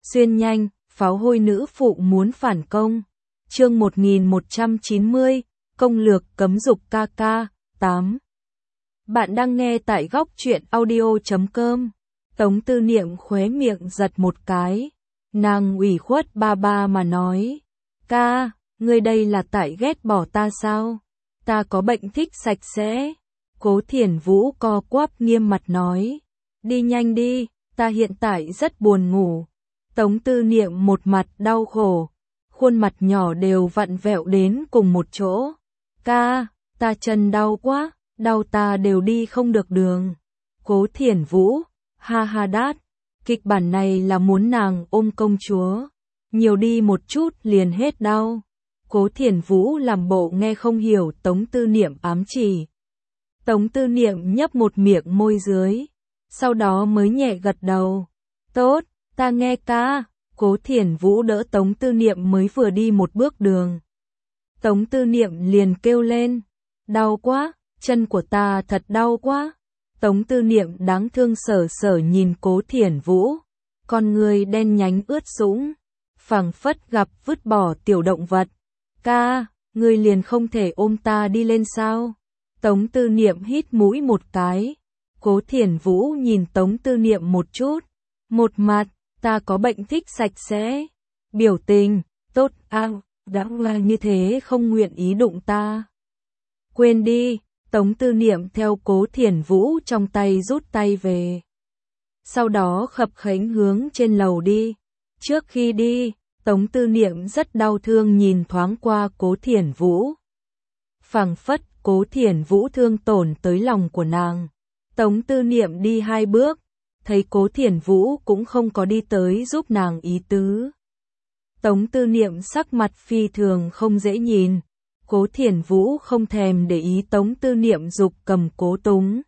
Xuyên nhanh, pháo hôi nữ phụ muốn phản công. Chương 1190, công lược cấm dục ca ca, 8. Bạn đang nghe tại góc truyện audio.com. Tống Tư Niệm khóe miệng giật một cái. Nàng ủy khuất ba ba mà nói. Ca, ngươi đây là tại ghét bỏ ta sao? Ta có bệnh thích sạch sẽ. Cố Thiển Vũ co quắp nghiêm mặt nói. Đi nhanh đi, ta hiện tại rất buồn ngủ. Tống Tư Niệm một mặt đau khổ, khuôn mặt nhỏ đều vặn vẹo đến cùng một chỗ. Ca, ta chân đau quá, đau ta đều đi không được đường. Cố Thiển Vũ, ha ha đát, kịch bản này là muốn nàng ôm công chúa, nhiều đi một chút liền hết đau. Cố Thiển Vũ làm bộ nghe không hiểu Tống Tư Niệm ám chỉ. Tống Tư Niệm nhấp một miệng môi dưới, sau đó mới nhẹ gật đầu. Tốt, ta nghe ca. Cố Thiển Vũ đỡ Tống Tư Niệm mới vừa đi một bước đường. Tống Tư Niệm liền kêu lên. Đau quá, chân của ta thật đau quá. Tống Tư Niệm đáng thương sở sở nhìn Cố Thiển Vũ. Con người đen nhánh ướt sũng, phảng phất gặp vứt bỏ tiểu động vật. Ca, ngươi liền không thể ôm ta đi lên sao? Tống Tư Niệm hít mũi một cái. Cố Thiển Vũ nhìn Tống Tư Niệm một chút. Một mặt, ta có bệnh thích sạch sẽ. Biểu tình, tốt đã là như thế không nguyện ý đụng ta. Quên đi, Tống Tư Niệm theo Cố Thiển Vũ trong tay rút tay về. Sau đó khập khểnh hướng trên lầu đi. Trước khi đi, Tống Tư Niệm rất đau thương nhìn thoáng qua Cố Thiển Vũ. Phảng phất Cố Thiển Vũ thương tổn tới lòng của nàng. Tống Tư Niệm đi 2 bước, thấy Cố Thiển Vũ cũng không có đi tới giúp nàng ý tứ. Tống Tư Niệm sắc mặt phi thường không dễ nhìn. Cố Thiển Vũ không thèm để ý Tống Tư Niệm giục cầm Cố Túng.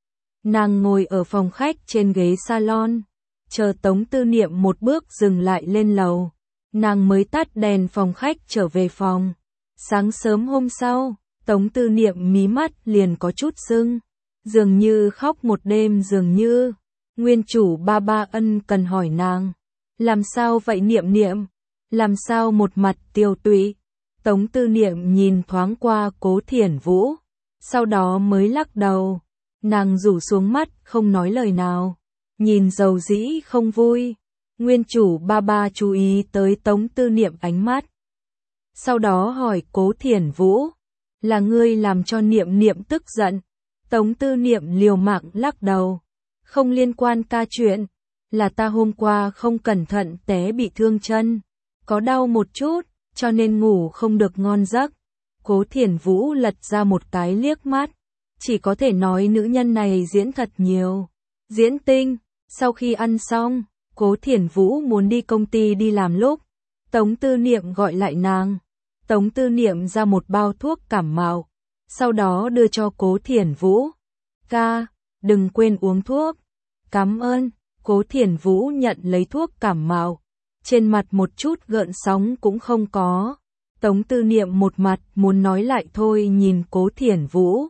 Nàng ngồi ở phòng khách trên ghế salon, chờ Tống Tư Niệm một bước dừng lại lên lầu. Nàng mới tắt đèn phòng khách trở về phòng. Sáng sớm hôm sau, Tống Tư Niệm mí mắt liền có chút sưng, dường như khóc một đêm dường như. Nguyên chủ ba ba ân cần hỏi nàng. Làm sao vậy Niệm Niệm? Làm sao một mặt tiêu tụy? Tống Tư Niệm nhìn thoáng qua Cố Thiển Vũ, sau đó mới lắc đầu. Nàng rủ xuống mắt không nói lời nào, nhìn dầu dĩ không vui. Nguyên chủ ba ba chú ý tới Tống Tư Niệm ánh mắt. Sau đó hỏi Cố Thiển Vũ, là ngươi làm cho Niệm Niệm tức giận? Tống Tư Niệm liều mạng lắc đầu. Không liên quan ca chuyện, là ta hôm qua không cẩn thận té bị thương chân, có đau một chút, cho nên ngủ không được ngon giấc. Cố Thiển Vũ lật ra một cái liếc mắt, chỉ có thể nói nữ nhân này diễn thật nhiều, diễn tinh. Sau khi ăn xong, Cố Thiển Vũ muốn đi công ty đi làm lúc Tống Tư Niệm gọi lại nàng. Tống Tư Niệm ra một bao thuốc cảm mạo, sau đó đưa cho Cố Thiển Vũ. Ca, đừng quên uống thuốc. Cảm ơn. Cố Thiển Vũ nhận lấy thuốc cảm mạo, trên mặt một chút gợn sóng cũng không có. Tống Tư Niệm một mặt muốn nói lại thôi nhìn Cố Thiển Vũ.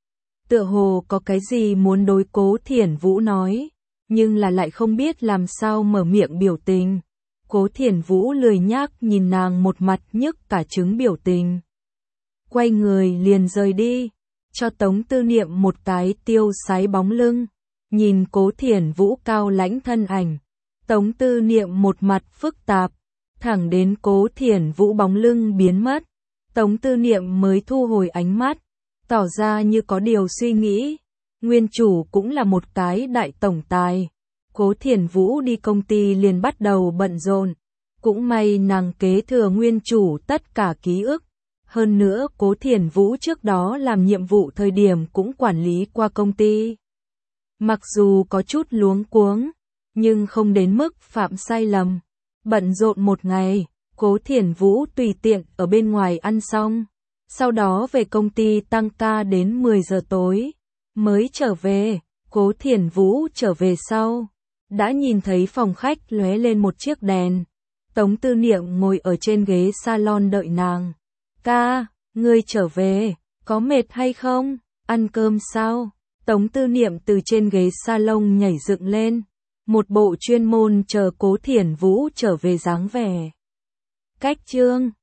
Tựa hồ có cái gì muốn đối Cố Thiển Vũ nói, nhưng là lại không biết làm sao mở miệng biểu tình. Cố Thiển Vũ lười nhác nhìn nàng một mặt nhức cả trứng biểu tình. Quay người liền rời đi, cho Tống Tư Niệm một cái tiêu sái bóng lưng. Nhìn Cố Thiển Vũ cao lãnh thân ảnh, Tống Tư Niệm một mặt phức tạp, thẳng đến Cố Thiển Vũ bóng lưng biến mất. Tống Tư Niệm mới thu hồi ánh mắt, tỏ ra như có điều suy nghĩ. Nguyên chủ cũng là một cái đại tổng tài. Cố Thiển Vũ đi công ty liền bắt đầu bận rộn. Cũng may nàng kế thừa nguyên chủ tất cả ký ức. Hơn nữa Cố Thiển Vũ trước đó làm nhiệm vụ thời điểm cũng quản lý qua công ty. Mặc dù có chút luống cuống, nhưng không đến mức phạm sai lầm. Bận rộn một ngày, Cố Thiển Vũ tùy tiện ở bên ngoài ăn xong. Sau đó về công ty tăng ca đến 10 giờ tối. Mới trở về, Cố Thiển Vũ trở về sau. Đã nhìn thấy phòng khách lóe lên một chiếc đèn. Tống Tư Niệm ngồi ở trên ghế salon đợi nàng. Ca, ngươi trở về, có mệt hay không? Ăn cơm sao? Tống Tư Niệm từ trên ghế salon nhảy dựng lên. một bộ chuyên môn chờ Cố Thiển Vũ trở về dáng vẻ. Cách chương